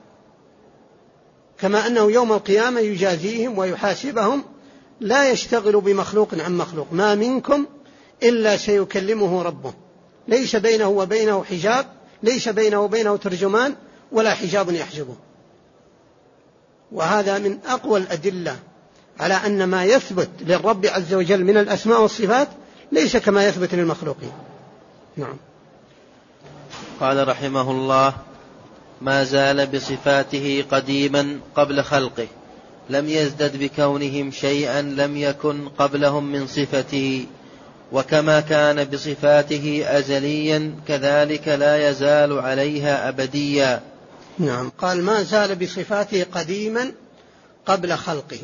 كما أنه يوم القيامة يجازيهم ويحاسبهم لا يشتغل بمخلوق عن مخلوق. ما منكم إلا سيكلمه ربه، ليس بينه وبينه حجاب، ليس بينه وبينه ترجمان ولا حجاب يحجبه. وهذا من أقوى الأدلة على أن ما يثبت للرب عز وجل من الأسماء والصفات ليس كما يثبت للمخلوقين. نعم. قال رحمه الله: ما زال بصفاته قديما قبل خلقه، لم يزدد بكونهم شيئا لم يكن قبلهم من صفته، وكما كان بصفاته أزليا كذلك لا يزال عليها أبديا. نعم. قال ما زال بصفاته قديما قبل خلقه،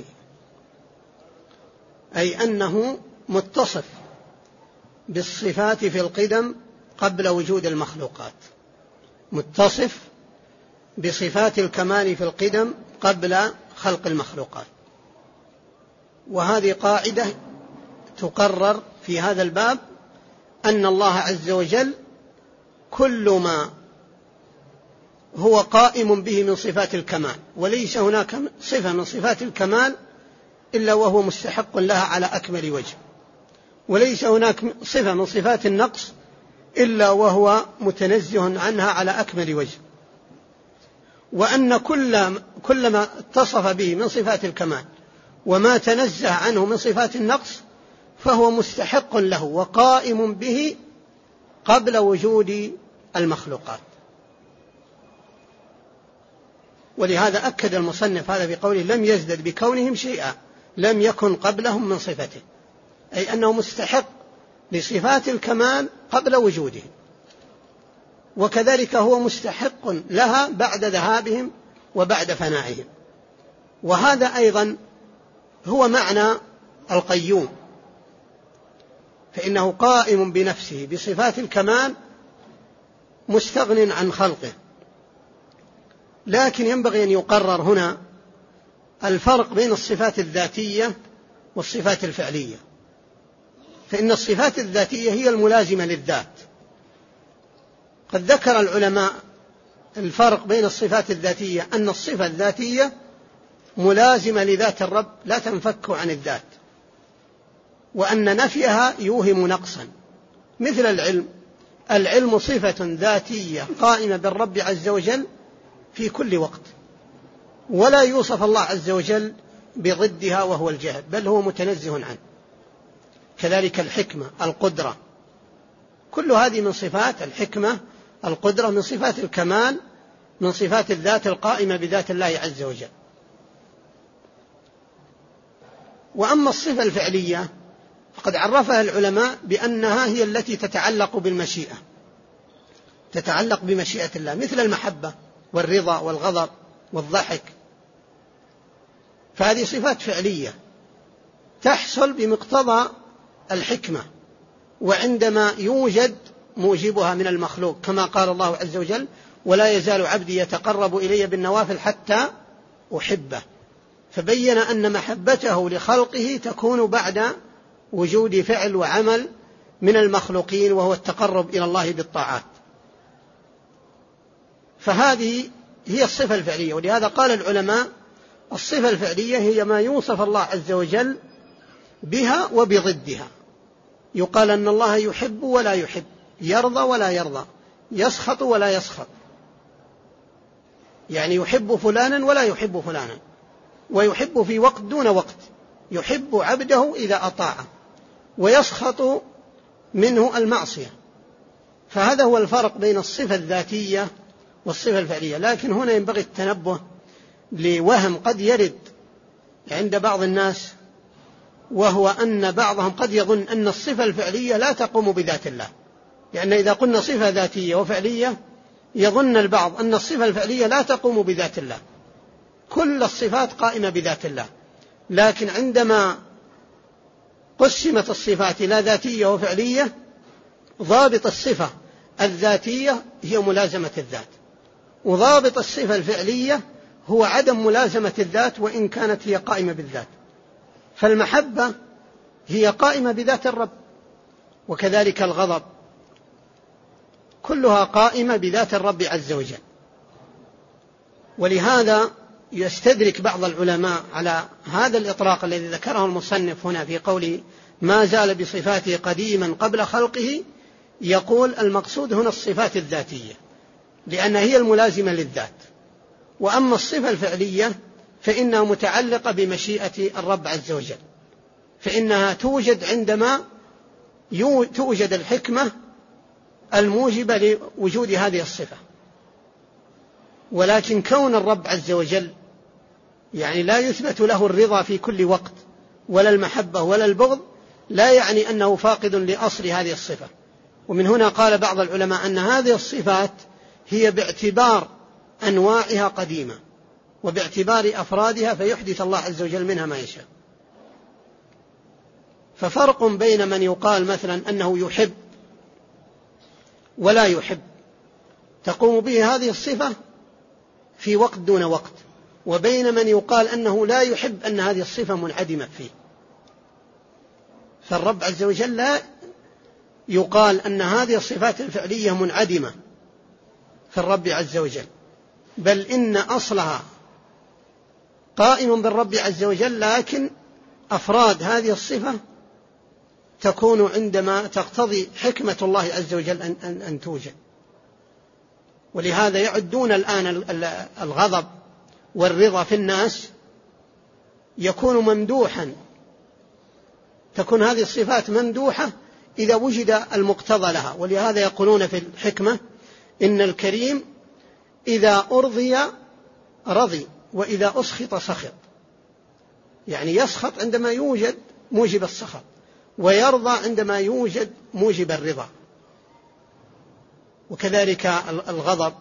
أي أنه متصف بالصفات في القدم قبل وجود المخلوقات، متصف بصفات الكمال في القدم قبل خلق المخلوقات. وهذه قاعدة تقرر في هذا الباب، أن الله عز وجل كل ما هو قائم به من صفات الكمال، وليس هناك صفة من صفات الكمال إلا وهو مستحق لها على أكمل وجه، وليس هناك صفة من صفات النقص إلا وهو متنزه عنها على أكمل وجه، وأن كل, كل ما اتصف به من صفات الكمال وما تنزه عنه من صفات النقص فهو مستحق له وقائم به قبل وجود المخلوقات. ولهذا أكد المصنف هذا في قوله لم يزدد بكونهم شيئا لم يكن قبلهم من صفته، أي أنه مستحق لصفات الكمال قبل وجوده، وكذلك هو مستحق لها بعد ذهابهم وبعد فنائهم. وهذا أيضا هو معنى القيوم، فإنه قائم بنفسه بصفات الكمال مستغن عن خلقه. لكن ينبغي أن يقرر هنا الفرق بين الصفات الذاتية والصفات الفعلية، فإن الصفات الذاتية هي الملازمة للذات. قد ذكر العلماء الفرق بين الصفات الذاتية، أن الصفة الذاتية ملازمة لذات الرب لا تنفك عن الذات، وأن نفيها يوهم نقصا، مثل العلم. العلم صفة ذاتية قائمة بالرب عز وجل في كل وقت، ولا يوصف الله عز وجل بضدها وهو الجهل، بل هو متنزه عنه. كذلك الحكمة، القدرة، كل هذه من صفات الحكمة، القدرة من صفات الكمال، من صفات الذات القائمة بذات الله عز وجل. وأما الصفة الفعلية فقد عرفها العلماء بأنها هي التي تتعلق بالمشيئة، تتعلق بمشيئة الله، مثل المحبة والرضا والغضب والضحك، فهذه صفات فعلية تحصل بمقتضى الحكمة، وعندما يوجد موجبها من المخلوق، كما قال الله عز وجل ولا يزال عبدي يتقرب إلي بالنوافل حتى أحبه، فبين أن محبته لخلقه تكون بعد وجود فعل وعمل من المخلوقين، وهو التقرب إلى الله بالطاعات. فهذه هي الصفة الفعلية. ولهذا قال العلماء الصفة الفعلية هي ما يوصف الله عز وجل بها وبضدها. يقال أن الله يحب ولا يحب، يرضى ولا يرضى، يسخط ولا يسخط، يعني يحب فلانا ولا يحب فلانا، ويحب في وقت دون وقت، يحب عبده إذا أطاعه، ويسخط منه المعصية. فهذا هو الفرق بين الصفة الذاتية والصفة الفعلية. لكن هنا ينبغي التنبه لوهم قد يرد عند بعض الناس، وهو أن بعضهم قد يظن أن الصفة الفعلية لا تقوم بذات الله. يعني إذا قلنا صفة ذاتية وفعلية يظن البعض أن الصفة الفعلية لا تقوم بذات الله، كل الصفات قائمة بذات الله. لكن عندما قسمت الصفات إلى ذاتية وفعلية، ضابط الصفة الذاتية هي ملازمة الذات، وضابط الصفة الفعلية هو عدم ملازمة الذات وإن كانت هي قائمة بالذات. فالمحبة هي قائمة بذات الرب، وكذلك الغضب، كلها قائمة بذات الرب عز وجل. ولهذا يستدرك بعض العلماء على هذا الإطلاق الذي ذكره المصنف هنا في قوله ما زال بصفاته قديما قبل خلقه، يقول المقصود هنا الصفات الذاتية لأنها هي الملازمة للذات. وأما الصفة الفعلية فإنها متعلقة بمشيئة الرب عز وجل، فإنها توجد عندما توجد الحكمة الموجبة لوجود هذه الصفة. ولكن كون الرب عز وجل يعني لا يثبت له الرضا في كل وقت ولا المحبة ولا البغض، لا يعني أنه فاقد لأصل هذه الصفة. ومن هنا قال بعض العلماء أن هذه الصفات هي باعتبار أنواعها قديمة وباعتبار أفرادها فيحدث الله عز وجل منها ما يشاء. ففرق بين من يقال مثلا أنه يحب ولا يحب تقوم به هذه الصفة في وقت دون وقت، وبين من يقال أنه لا يحب أن هذه الصفة منعدمة فيه. فالرب عز وجل لا يقال أن هذه الصفات الفعلية منعدمة في الرب عز وجل، بل إن أصلها قائم بالرب عز وجل، لكن أفراد هذه الصفة تكون عندما تقتضي حكمة الله عز وجل أن, أن, أن توجد. ولهذا يعدون الآن الغضب والرضا في الناس يكون ممدوحا، تكون هذه الصفات ممدوحة إذا وجد المقتضى لها. ولهذا يقولون في الحكمة إن الكريم إذا أرضي رضي وإذا أسخط سخط، يعني يسخط عندما يوجد موجب السخط، ويرضى عندما يوجد موجب الرضا. وكذلك الغضب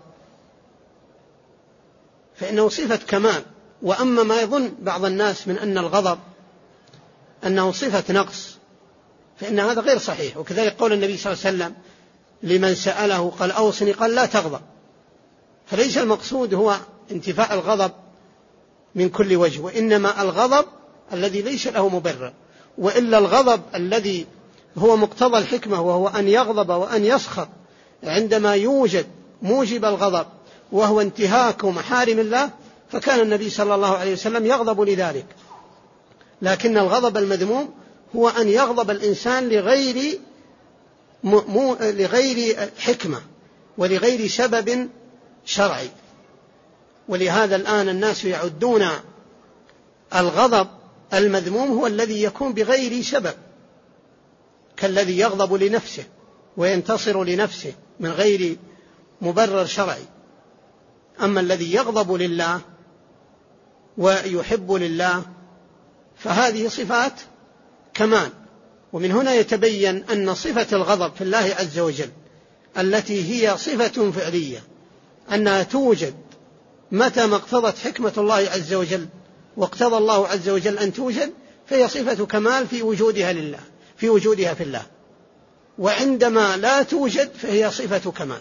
فإنه صفة كمال. وأما ما يظن بعض الناس من أن الغضب أنه صفة نقص فإن هذا غير صحيح. وكذلك قول النبي صلى الله عليه وسلم لمن سأله قال أوصني قال لا تغضب. فليس المقصود هو انتفاء الغضب من كل وجه، وإنما الغضب الذي ليس له مبرر. وإلا الغضب الذي هو مقتضى الحكمة وهو أن يغضب وأن يسخط عندما يوجد موجب الغضب وهو انتهاك محارم الله، فكان النبي صلى الله عليه وسلم يغضب لذلك. لكن الغضب المذموم هو أن يغضب الإنسان لغير مو لغير حكمة ولغير سبب شرعي. ولهذا الآن الناس يعدون الغضب المذموم هو الذي يكون بغير سبب، كالذي يغضب لنفسه وينتصر لنفسه من غير مبرر شرعي. أما الذي يغضب لله ويحب لله فهذه صفات كمال. ومن هنا يتبين أن صفة الغضب في الله عز وجل التي هي صفة فعلية أنها توجد متى ما اقتضت حكمة الله عز وجل واقتضى الله عز وجل أن توجد، فهي صفة كمال في وجودها لله في وجودها في الله. وعندما لا توجد فهي صفة كمال.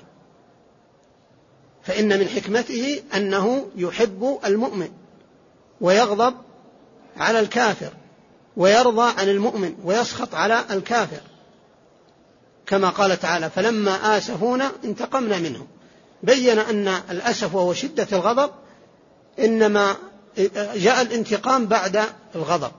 فإن من حكمته أنه يحب المؤمن ويغضب على الكافر ويرضى عن المؤمن ويسخط على الكافر، كما قال تعالى فلما آسفونا انتقمنا منهم. بين أن الأسف وهو شدة الغضب إنما جاء الانتقام بعد الغضب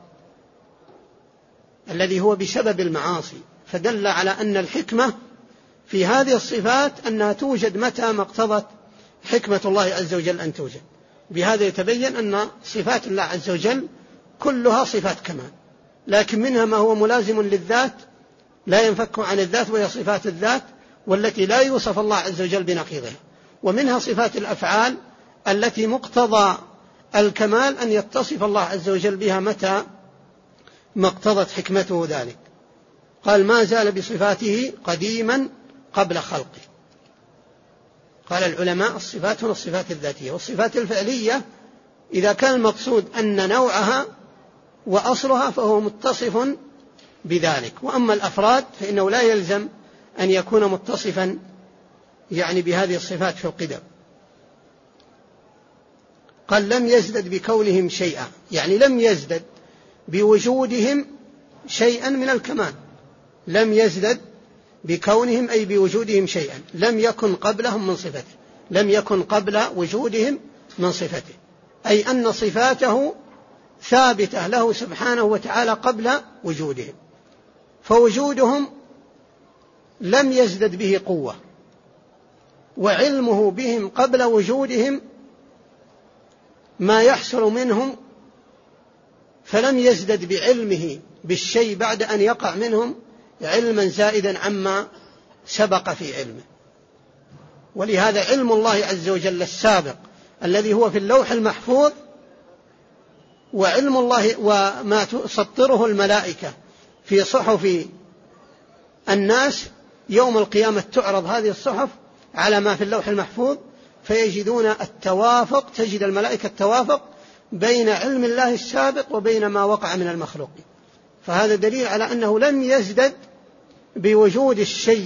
الذي هو بسبب المعاصي، فدل على أن الحكمة في هذه الصفات أنها توجد متى ما اقتضت حكمة الله عز وجل أن توجد. بهذا يتبين أن صفات الله عز وجل كلها صفات كمال، لكن منها ما هو ملازم للذات لا ينفك عن الذات وهي صفات الذات والتي لا يوصف الله عز وجل بنقيضها، ومنها صفات الأفعال التي مقتضى الكمال أن يتصف الله عز وجل بها متى ما اقتضت حكمته ذلك. قال ما زال بصفاته قديما قبل خلقه. قال العلماء الصفات هنا الصفات الذاتية، والصفات الفعلية إذا كان المقصود أن نوعها وأصلها فهو متصف بذلك، وأما الأفراد فإنه لا يلزم أن يكون متصفا يعني بهذه الصفات في القدم. قال لم يزدد بكونهم شيئا، يعني لم يزدد بوجودهم شيئا من الكمال، لم يزدد بكونهم أي بوجودهم شيئا، لم يكن قبلهم من صفته، لم يكن قبل وجودهم من صفته، أي أن صفاته ثابتة له سبحانه وتعالى قبل وجودهم، فوجودهم لم يزدد به قوة، وعلمه بهم قبل وجودهم ما يحصل منهم، فلم يزدد بعلمه بالشيء بعد أن يقع منهم علما زائدا عما سبق في علمه. ولهذا علم الله عز وجل السابق الذي هو في اللوح المحفوظ، وعلم الله وما تسطره الملائكة في صحف الناس يوم القيامة تعرض هذه الصحف على ما في اللوح المحفوظ فيجدون التوافق، تجد الملائكة التوافق بين علم الله السابق وبين ما وقع من المخلوقين، فهذا دليل على أنه لم يزدد بوجود الشيء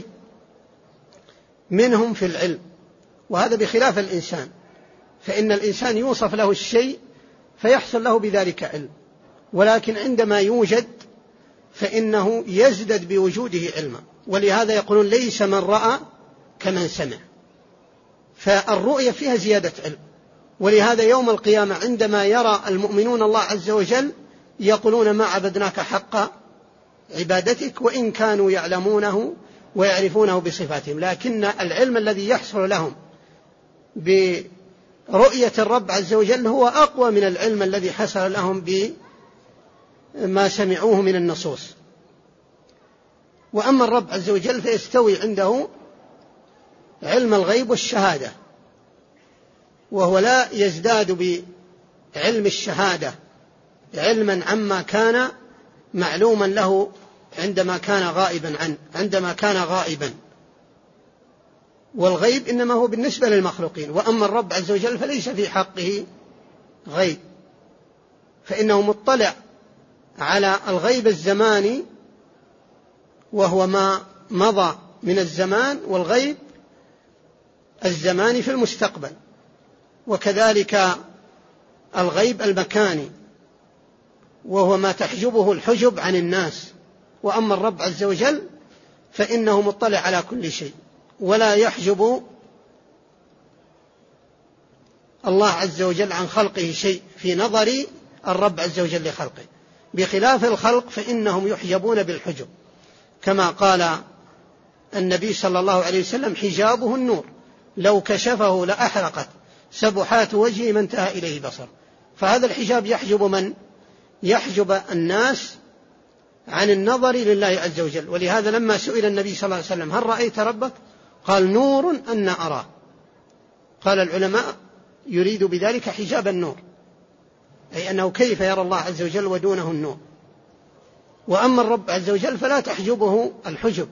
منهم في العلم، وهذا بخلاف الإنسان، فإن الإنسان يوصف له الشيء فيحصل له بذلك علم، ولكن عندما يوجد فإنه يزدد بوجوده علما، ولهذا يقولون ليس من رأى كمن سمع، فالرؤية فيها زيادة علم. ولهذا يوم القيامة عندما يرى المؤمنون الله عز وجل يقولون ما عبدناك حق عبادتك وإن كانوا يعلمونه ويعرفونه بصفاتهم، لكن العلم الذي يحصل لهم برؤية الرب عز وجل هو أقوى من العلم الذي حصل لهم بما سمعوه من النصوص. وأما الرب عز وجل فيستوي عنده علم الغيب والشهادة، وهو لا يزداد بعلم الشهادة علما عما كان معلوما له عندما كان غائبا عنه عندما كان غائبا، والغيب إنما هو بالنسبة للمخلوقين، وأما الرب عز وجل فليس في حقه غيب، فإنه مطلع على الغيب الزماني وهو ما مضى من الزمان، والغيب الزماني في المستقبل، وكذلك الغيب المكاني وهو ما تحجبه الحجب عن الناس. وأما الرب عز وجل فإنه مطلع على كل شيء، ولا يحجب الله عز وجل عن خلقه شيء في نظر الرب عز وجل لخلقه، بخلاف الخلق فإنهم يحجبون بالحجب، كما قال النبي صلى الله عليه وسلم حجابه النور لو كشفه لأحرقت سبحات وجهه ما انتهى إليه بصر. فهذا الحجاب يحجب من؟ يحجب الناس عن النظر لله عز وجل. ولهذا لما سئل النبي صلى الله عليه وسلم هل رأيت ربك؟ قال نور أن أراه. قال العلماء يريد بذلك حجاب النور، أي أنه كيف يرى الله عز وجل ودونه النور. وأما الرب عز وجل فلا تحجبه الحجب،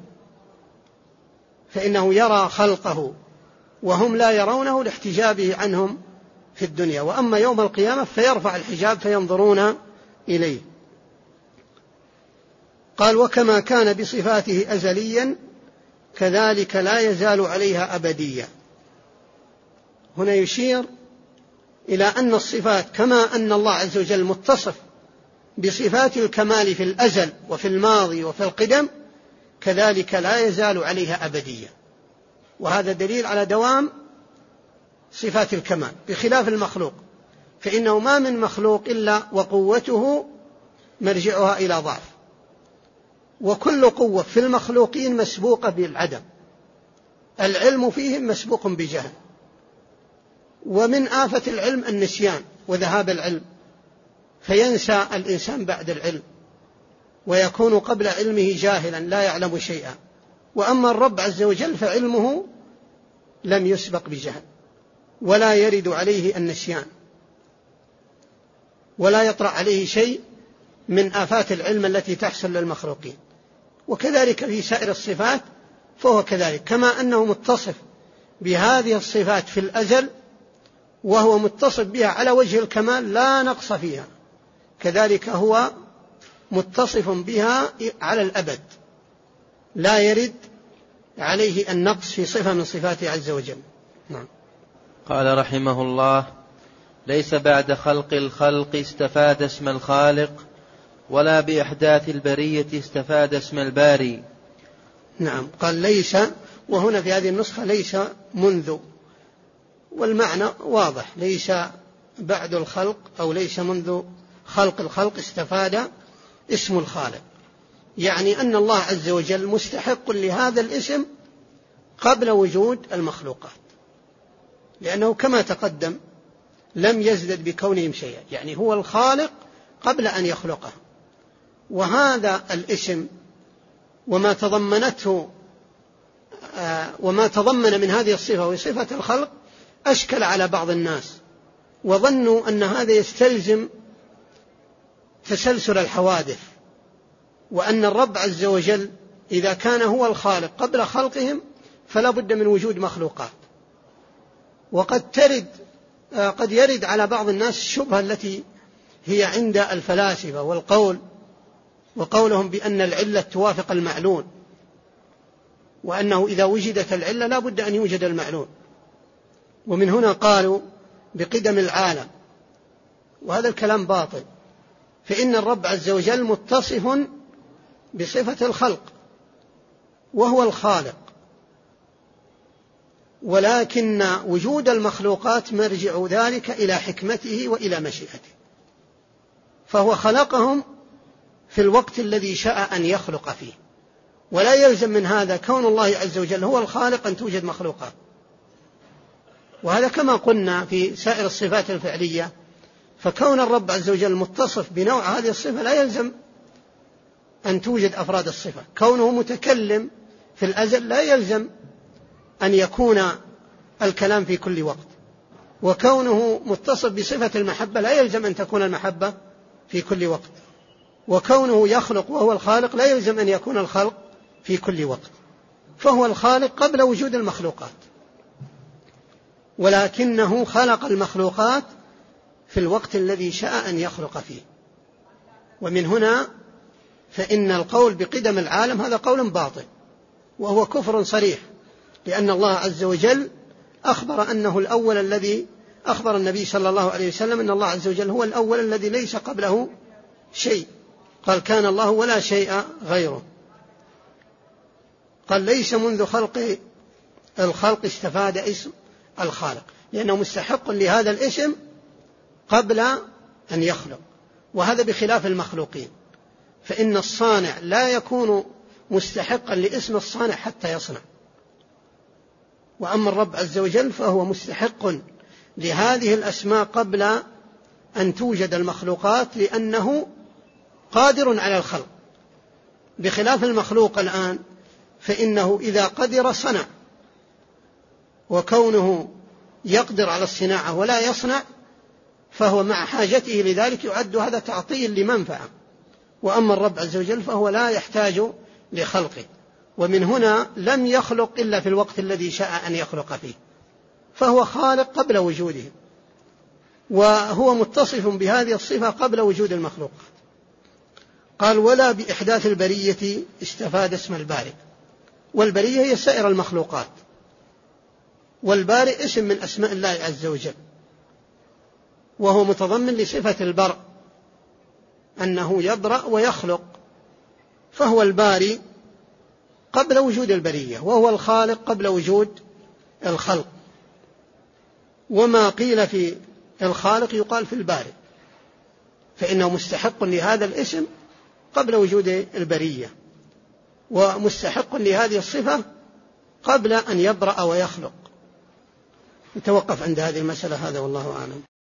فإنه يرى خلقه وهم لا يرونه لاحتجابه عنهم في الدنيا، وأما يوم القيامة فيرفع الحجاب فينظرون إليه. قال وكما كان بصفاته أزليا كذلك لا يزال عليها أبديا. هنا يشير إلى أن الصفات كما أن الله عز وجل متصف بصفات الكمال في الأزل وفي الماضي وفي القدم، كذلك لا يزال عليها أبديا، وهذا دليل على دوام صفات الكمال، بخلاف المخلوق، فإنه ما من مخلوق إلا وقوته مرجعها إلى ضعف، وكل قوة في المخلوقين مسبوقة بالعدم، العلم فيهم مسبوق بجهل، ومن آفة العلم النسيان وذهاب العلم، فينسى الإنسان بعد العلم ويكون قبل علمه جاهلا لا يعلم شيئا. وأما الرب عز وجل فعلمه لم يسبق بجهل، ولا يرد عليه النسيان، ولا يطرأ عليه شيء من آفات العلم التي تحصل للمخلوقين. وكذلك في سائر الصفات فهو كذلك، كما أنه متصف بهذه الصفات في الأزل وهو متصف بها على وجه الكمال لا نقص فيها، كذلك هو متصف بها على الأبد لا يرد عليه النقص في صفة من صفاته عز وجل. نعم. قال رحمه الله: ليس بعد خلق الخلق استفاد اسم الخالق، ولا بإحداث البرية استفاد اسم الباري. نعم. قال ليس، وهنا في هذه النسخة ليس منذ، والمعنى واضح، ليس بعد الخلق أو ليس منذ خلق الخلق استفاد اسم الخالق، يعني أن الله عز وجل مستحق لهذا الاسم قبل وجود المخلوقات، لأنه كما تقدم لم يزدد بكونهم شيئا، يعني هو الخالق قبل أن يخلقه. وهذا الاسم وما تضمنته آه وما تضمن من هذه الصفة وصفة الخلق أشكل على بعض الناس، وظنوا أن هذا يستلزم تسلسل الحوادث، وأن الرب عز وجل إذا كان هو الخالق قبل خلقهم فلا بد من وجود مخلوقات. وقد ترد قد يرد على بعض الناس الشبهة التي هي عند الفلاسفة والقول وقولهم بأن العلة توافق المعلول، وأنه إذا وجدت العلة لا بد أن يوجد المعلول، ومن هنا قالوا بقدم العالم، وهذا الكلام باطل، فإن الرب عز وجل متصف بصفة الخلق وهو الخالق، ولكن وجود المخلوقات مرجع ذلك إلى حكمته وإلى مشيئته، فهو خلقهم في الوقت الذي شاء أن يخلق فيه، ولا يلزم من هذا كون الله عز وجل هو الخالق أن توجد مخلوقات. وهذا كما قلنا في سائر الصفات الفعلية، فكون الرب عز وجل متصف بنوع هذه الصفة لا يلزم أن توجد أفراد الصفة، كونه متكلم في الأزل لا يلزم أن يكون الكلام في كل وقت، وكونه متصف بصفة المحبة لا يلزم أن تكون المحبة في كل وقت، وكونه يخلق وهو الخالق لا يلزم أن يكون الخلق في كل وقت، فهو الخالق قبل وجود المخلوقات، ولكنه خلق المخلوقات في الوقت الذي شاء أن يخلق فيه. ومن هنا فإن القول بقدم العالم هذا قول باطل وهو كفر صريح، لأن الله عز وجل أخبر أنه الأول الذي أخبر النبي صلى الله عليه وسلم أن الله عز وجل هو الأول الذي ليس قبله شيء، قال كان الله ولا شيء غيره. قال ليس منذ خلق الخلق استفاد اسم الخالق، لأنه مستحق لهذا الاسم قبل أن يخلق، وهذا بخلاف المخلوقين، فإن الصانع لا يكون مستحقا لاسم الصانع حتى يصنع، وأما الرب عز وجل فهو مستحق لهذه الأسماء قبل أن توجد المخلوقات، لأنه قادر على الخلق، بخلاف المخلوق الآن فإنه إذا قدر صنع، وكونه يقدر على الصناعة ولا يصنع فهو مع حاجته لذلك يعد هذا تعطيل لمنفعة. وأما الرب عز وجل فهو لا يحتاج لخلقه، ومن هنا لم يخلق إلا في الوقت الذي شاء أن يخلق فيه، فهو خالق قبل وجوده، وهو متصف بهذه الصفة قبل وجود المخلوقات. قال ولا بإحداث البرية استفاد اسم البارئ، والبرية هي سائر المخلوقات، والبارئ اسم من أسماء الله عز وجل، وهو متضمن لصفة البرء أنه يبرأ ويخلق، فهو الباري قبل وجود البرية، وهو الخالق قبل وجود الخلق. وما قيل في الخالق يقال في البارئ، فإنه مستحق لهذا الاسم قبل وجود البرية، ومستحق لهذه الصفة قبل أن يبرأ ويخلق. نتوقف عند هذه المسألة، هذا والله أعلم.